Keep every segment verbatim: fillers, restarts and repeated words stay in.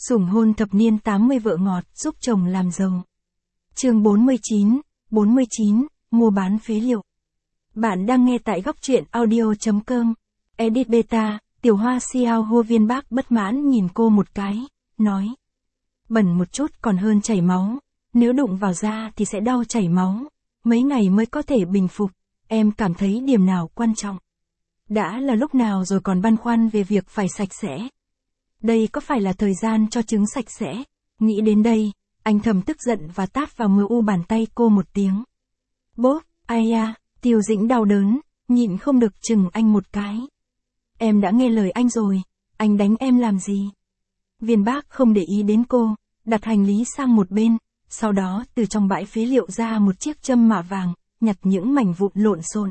Sủng hôn thập niên tám mươi vợ ngọt giúp chồng làm giàu. Chương bốn mươi chín, bốn mươi chín, mua bán phế liệu. Bạn đang nghe tại góc truyện audio chấm com. Edit beta, Tiểu Hoa Xiao hô Viên Bác bất mãn nhìn cô một cái, nói. Bẩn một chút còn hơn chảy máu, nếu đụng vào da thì sẽ đau chảy máu, mấy ngày mới có thể bình phục, em cảm thấy điểm nào quan trọng. Đã là lúc nào rồi còn băn khoăn về việc phải sạch sẽ. Đây có phải là thời gian cho trứng sạch sẽ? Nghĩ đến đây, anh thầm tức giận và tát vào mờ u bàn tay cô một tiếng. Bốp, ai da, Tiêu Dĩnh đau đớn, nhịn không được chừng anh một cái. Em đã nghe lời anh rồi, anh đánh em làm gì? Viên Bác không để ý đến cô, đặt hành lý sang một bên, sau đó từ trong bãi phế liệu ra một chiếc châm mạ vàng, nhặt những mảnh vụn lộn xộn.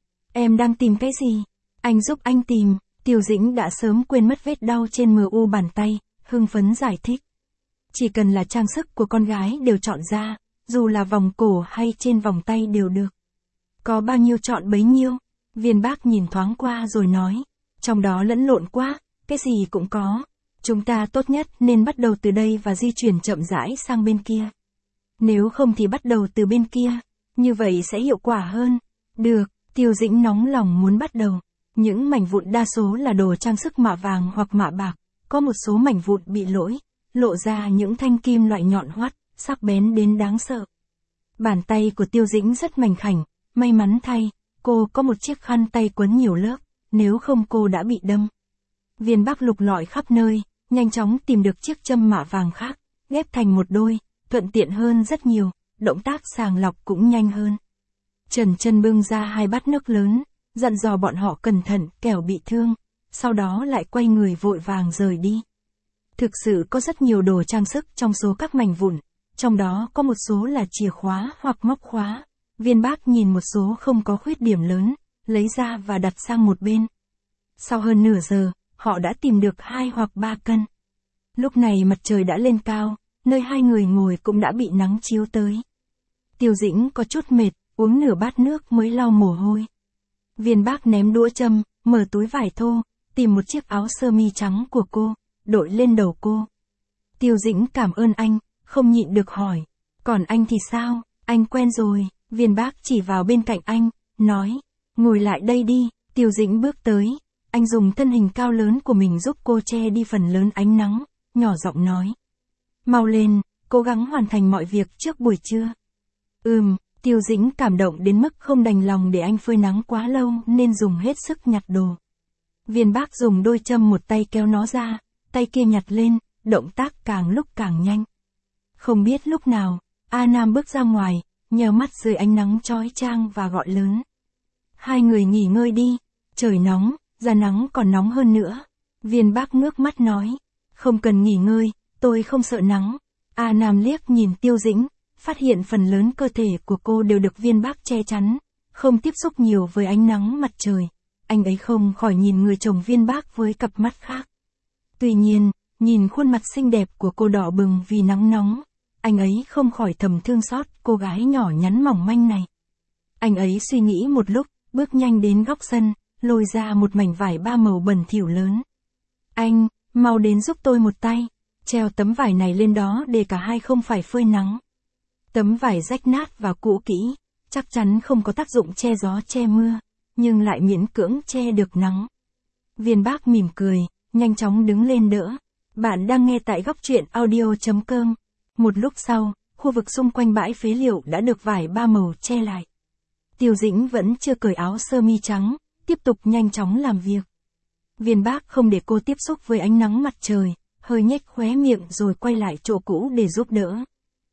Em đang tìm cái gì? Anh giúp anh tìm. Tiêu Dĩnh đã sớm quên mất vết đau trên mờ u bàn tay, hưng phấn giải thích. Chỉ cần là trang sức của con gái đều chọn ra, dù là vòng cổ hay trên vòng tay đều được. Có bao nhiêu chọn bấy nhiêu? Viên Bác nhìn thoáng qua rồi nói. Trong đó lẫn lộn quá, cái gì cũng có. Chúng ta tốt nhất nên bắt đầu từ đây và di chuyển chậm rãi sang bên kia. Nếu không thì bắt đầu từ bên kia, như vậy sẽ hiệu quả hơn. Được, Tiêu Dĩnh nóng lòng muốn bắt đầu. Những mảnh vụn đa số là đồ trang sức mạ vàng hoặc mạ bạc, có một số mảnh vụn bị lỗi, lộ ra những thanh kim loại nhọn hoắt, sắc bén đến đáng sợ. Bàn tay của Tiêu Dĩnh rất mảnh khảnh, may mắn thay, cô có một chiếc khăn tay quấn nhiều lớp, nếu không cô đã bị đâm. Viên Bác lục lọi khắp nơi, nhanh chóng tìm được chiếc châm mạ vàng khác, ghép thành một đôi, thuận tiện hơn rất nhiều, động tác sàng lọc cũng nhanh hơn. Trần Chân bưng ra hai bát nước lớn, dặn dò bọn họ cẩn thận kẻo bị thương, sau đó lại quay người vội vàng rời đi. Thực sự có rất nhiều đồ trang sức trong số các mảnh vụn, trong đó có một số là chìa khóa hoặc móc khóa. Viên Bác nhìn một số không có khuyết điểm lớn, lấy ra và đặt sang một bên. Sau hơn nửa giờ, họ đã tìm được hai hoặc ba cân. Lúc này mặt trời đã lên cao, nơi hai người ngồi cũng đã bị nắng chiếu tới. Tiêu Dĩnh có chút mệt, uống nửa bát nước mới lau mồ hôi. Viên Bác ném đũa châm, mở túi vải thô, tìm một chiếc áo sơ mi trắng của cô, đội lên đầu cô. Tiêu Dĩnh cảm ơn anh, không nhịn được hỏi. Còn anh thì sao? Anh quen rồi. Viên Bác chỉ vào bên cạnh anh, nói. Ngồi lại đây đi. Tiêu Dĩnh bước tới. Anh dùng thân hình cao lớn của mình giúp cô che đi phần lớn ánh nắng, nhỏ giọng nói. Mau lên, cố gắng hoàn thành mọi việc trước buổi trưa. Ừm. Tiêu Dĩnh cảm động đến mức không đành lòng để anh phơi nắng quá lâu nên dùng hết sức nhặt đồ. Viên Bác dùng đôi châm một tay kéo nó ra, tay kia nhặt lên, động tác càng lúc càng nhanh. Không biết lúc nào, A Nam bước ra ngoài, nheo mắt dưới ánh nắng chói chang và gọi lớn. Hai người nghỉ ngơi đi, trời nóng, ra nắng còn nóng hơn nữa. Viên Bác ngước mắt nói, không cần nghỉ ngơi, tôi không sợ nắng. A Nam liếc nhìn Tiêu Dĩnh, phát hiện phần lớn cơ thể của cô đều được Viên Bác che chắn, không tiếp xúc nhiều với ánh nắng mặt trời. Anh ấy không khỏi nhìn người chồng Viên Bác với cặp mắt khác. Tuy nhiên, nhìn khuôn mặt xinh đẹp của cô đỏ bừng vì nắng nóng, anh ấy không khỏi thầm thương xót cô gái nhỏ nhắn mỏng manh này. Anh ấy suy nghĩ một lúc, bước nhanh đến góc sân, lôi ra một mảnh vải ba màu bẩn thỉu lớn. Anh, mau đến giúp tôi một tay, treo tấm vải này lên đó để cả hai không phải phơi nắng. Tấm vải rách nát và cũ kỹ, chắc chắn không có tác dụng che gió che mưa, nhưng lại miễn cưỡng che được nắng. Viên Bác mỉm cười, nhanh chóng đứng lên đỡ. Bạn đang nghe tại góc truyện audio chấm com. Một lúc sau, khu vực xung quanh bãi phế liệu đã được vải ba màu che lại. Tiêu Dĩnh vẫn chưa cởi áo sơ mi trắng, tiếp tục nhanh chóng làm việc. Viên Bác không để cô tiếp xúc với ánh nắng mặt trời, hơi nhếch khóe miệng rồi quay lại chỗ cũ để giúp đỡ.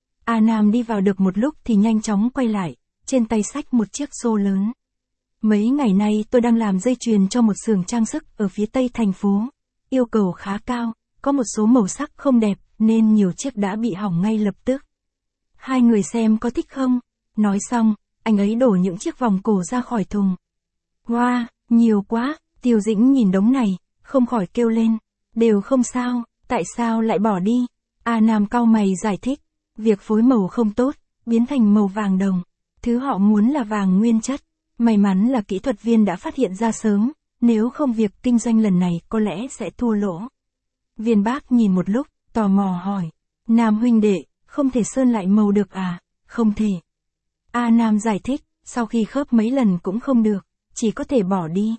A Nam đi vào được một lúc thì nhanh chóng quay lại, trên tay xách một chiếc xô lớn. Mấy ngày nay tôi đang làm dây chuyền cho một xưởng trang sức ở phía tây thành phố. Yêu cầu khá cao, có một số màu sắc không đẹp nên nhiều chiếc đã bị hỏng ngay lập tức. Hai người xem có thích không? Nói xong, anh ấy đổ những chiếc vòng cổ ra khỏi thùng. Wow, nhiều quá. Tiêu Dĩnh nhìn đống này, không khỏi kêu lên. Đều không sao, tại sao lại bỏ đi? A Nam cau mày giải thích. Việc phối màu không tốt, biến thành màu vàng đồng. Thứ họ muốn là vàng nguyên chất. May mắn là kỹ thuật viên đã phát hiện ra sớm, nếu không việc kinh doanh lần này có lẽ sẽ thua lỗ. Viên Bác nhìn một lúc, tò mò hỏi. Nam huynh đệ, không thể sơn lại màu được à? Không thể. A Nam giải thích, sau khi khớp mấy lần cũng không được, chỉ có thể bỏ đi.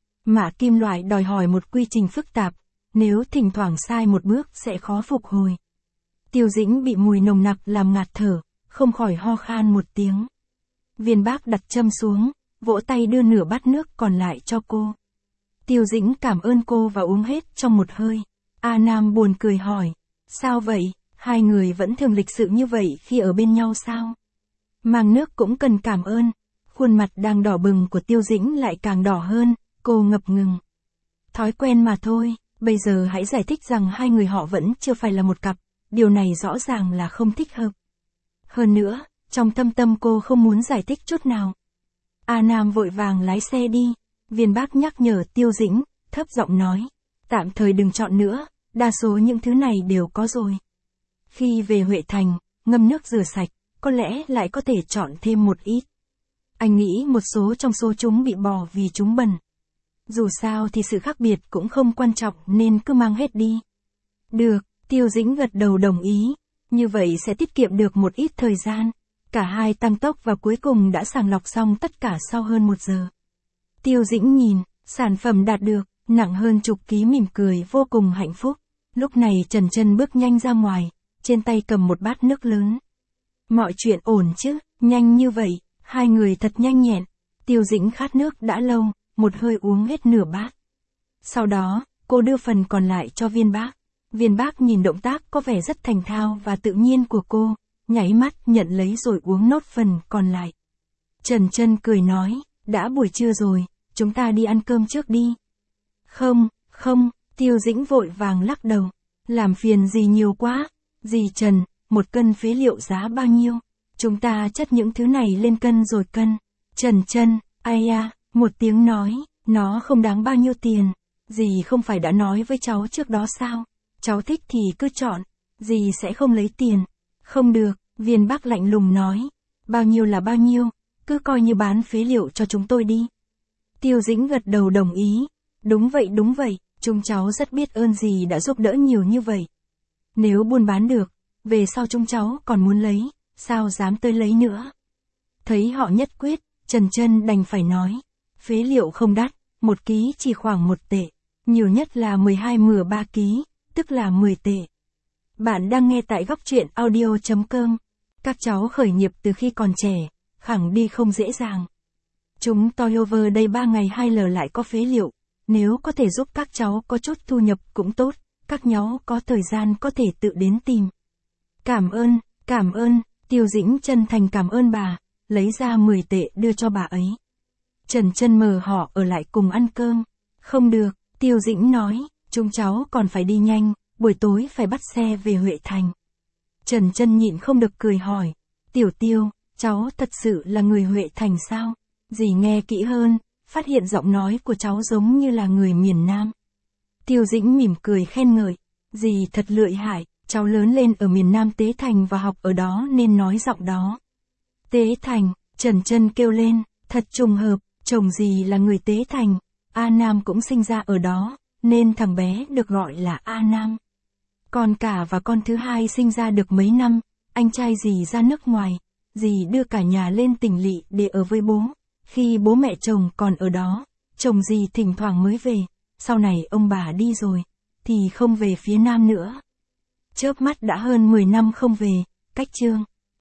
Mạ kim loại đòi hỏi một quy trình phức tạp, nếu thỉnh thoảng sai một bước sẽ khó phục hồi. Tiêu Dĩnh bị mùi nồng nặc làm ngạt thở, không khỏi ho khan một tiếng. Viên Bác đặt châm xuống, vỗ tay đưa nửa bát nước còn lại cho cô. Tiêu Dĩnh cảm ơn cô và uống hết trong một hơi. A Nam buồn cười hỏi, sao vậy, hai người vẫn thường lịch sự như vậy khi ở bên nhau sao? Mang nước cũng cần cảm ơn. Khuôn mặt đang đỏ bừng của Tiêu Dĩnh lại càng đỏ hơn, cô ngập ngừng. Thói quen mà thôi, bây giờ hãy giải thích rằng hai người họ vẫn chưa phải là một cặp, điều này rõ ràng là không thích hợp. Hơn nữa, trong thâm tâm cô không muốn giải thích chút nào. A Nam vội vàng lái xe đi, Viên Bác nhắc nhở Tiêu Dĩnh, thấp giọng nói, tạm thời đừng chọn nữa, đa số những thứ này đều có rồi. Khi về Huệ Thành, ngâm nước rửa sạch, có lẽ lại có thể chọn thêm một ít. Anh nghĩ một số trong số chúng bị bỏ vì chúng bẩn. Dù sao thì sự khác biệt cũng không quan trọng nên cứ mang hết đi. Được, Tiêu Dĩnh gật đầu đồng ý, như vậy sẽ tiết kiệm được một ít thời gian. Cả hai tăng tốc và cuối cùng đã sàng lọc xong tất cả sau hơn một giờ. Tiêu Dĩnh nhìn, sản phẩm đạt được, nặng hơn chục ký mỉm cười vô cùng hạnh phúc. Lúc này Trần Chân bước nhanh ra ngoài, trên tay cầm một bát nước lớn. Mọi chuyện ổn chứ, nhanh như vậy, hai người thật nhanh nhẹn. Tiêu Dĩnh khát nước đã lâu, một hơi uống hết nửa bát. Sau đó, cô đưa phần còn lại cho Viên Bác. Viên Bác nhìn động tác có vẻ rất thành thạo và tự nhiên của cô, nháy mắt nhận lấy rồi uống nốt phần còn lại. Trần Chân cười nói, đã buổi trưa rồi, chúng ta đi ăn cơm trước đi. Không, không, Tiêu Dĩnh vội vàng lắc đầu, làm phiền dì nhiều quá. Dì Trần, một cân phế liệu giá bao nhiêu? Chúng ta chất những thứ này lên cân rồi cân. Trần Chân, ai à, một tiếng nói, nó không đáng bao nhiêu tiền. Dì không phải đã nói với cháu trước đó sao? Cháu thích thì cứ chọn, dì sẽ không lấy tiền. Không được, Viên Bác lạnh lùng nói. Bao nhiêu là bao nhiêu, cứ coi như bán phế liệu cho chúng tôi đi. Tiêu Dĩnh gật đầu đồng ý. Đúng vậy đúng vậy, chúng cháu rất biết ơn dì đã giúp đỡ nhiều như vậy. Nếu buôn bán được, về sau chúng cháu còn muốn lấy, sao dám tới lấy nữa. Thấy họ nhất quyết, Trần Chân đành phải nói. Phế liệu không đắt, một ký chỉ khoảng một tệ, nhiều nhất là mười hai mười ba ký, tức là mười tệ. Bạn đang nghe tại góc truyện audio chấm com. Các cháu khởi nghiệp từ khi còn trẻ, khẳng đi không dễ dàng. Chúng tôi over đây ba ngày hai lờ lại có phế liệu, nếu có thể giúp các cháu có chút thu nhập cũng tốt, các cháu có thời gian có thể tự đến tìm. Cảm ơn, cảm ơn, Tiêu Dĩnh chân thành cảm ơn bà, lấy ra mười tệ đưa cho bà ấy. Trần Chân mời họ ở lại cùng ăn cơm. Không được, Tiêu Dĩnh nói, chúng cháu còn phải đi nhanh, buổi tối phải bắt xe về Huệ Thành. Trần Chân nhịn không được cười hỏi, Tiểu Tiêu, cháu thật sự là người Huệ Thành sao? Dì nghe kỹ hơn, phát hiện giọng nói của cháu giống như là người miền Nam. Tiêu Dĩnh mỉm cười khen ngợi, dì thật lợi hại, cháu lớn lên ở miền Nam Tế Thành và học ở đó nên nói giọng đó. Tế Thành, Trần Chân kêu lên, thật trùng hợp, chồng dì là người Tế Thành, A Nam cũng sinh ra ở đó, nên thằng bé được gọi là A Nam. Con cả và con thứ hai sinh ra được mấy năm, anh trai dì ra nước ngoài, dì đưa cả nhà lên tỉnh lỵ để ở với bố. Khi bố mẹ chồng còn ở đó, chồng dì thỉnh thoảng mới về, sau này ông bà đi rồi, thì không về phía Nam nữa. Chớp mắt đã hơn mười năm không về, cách chương.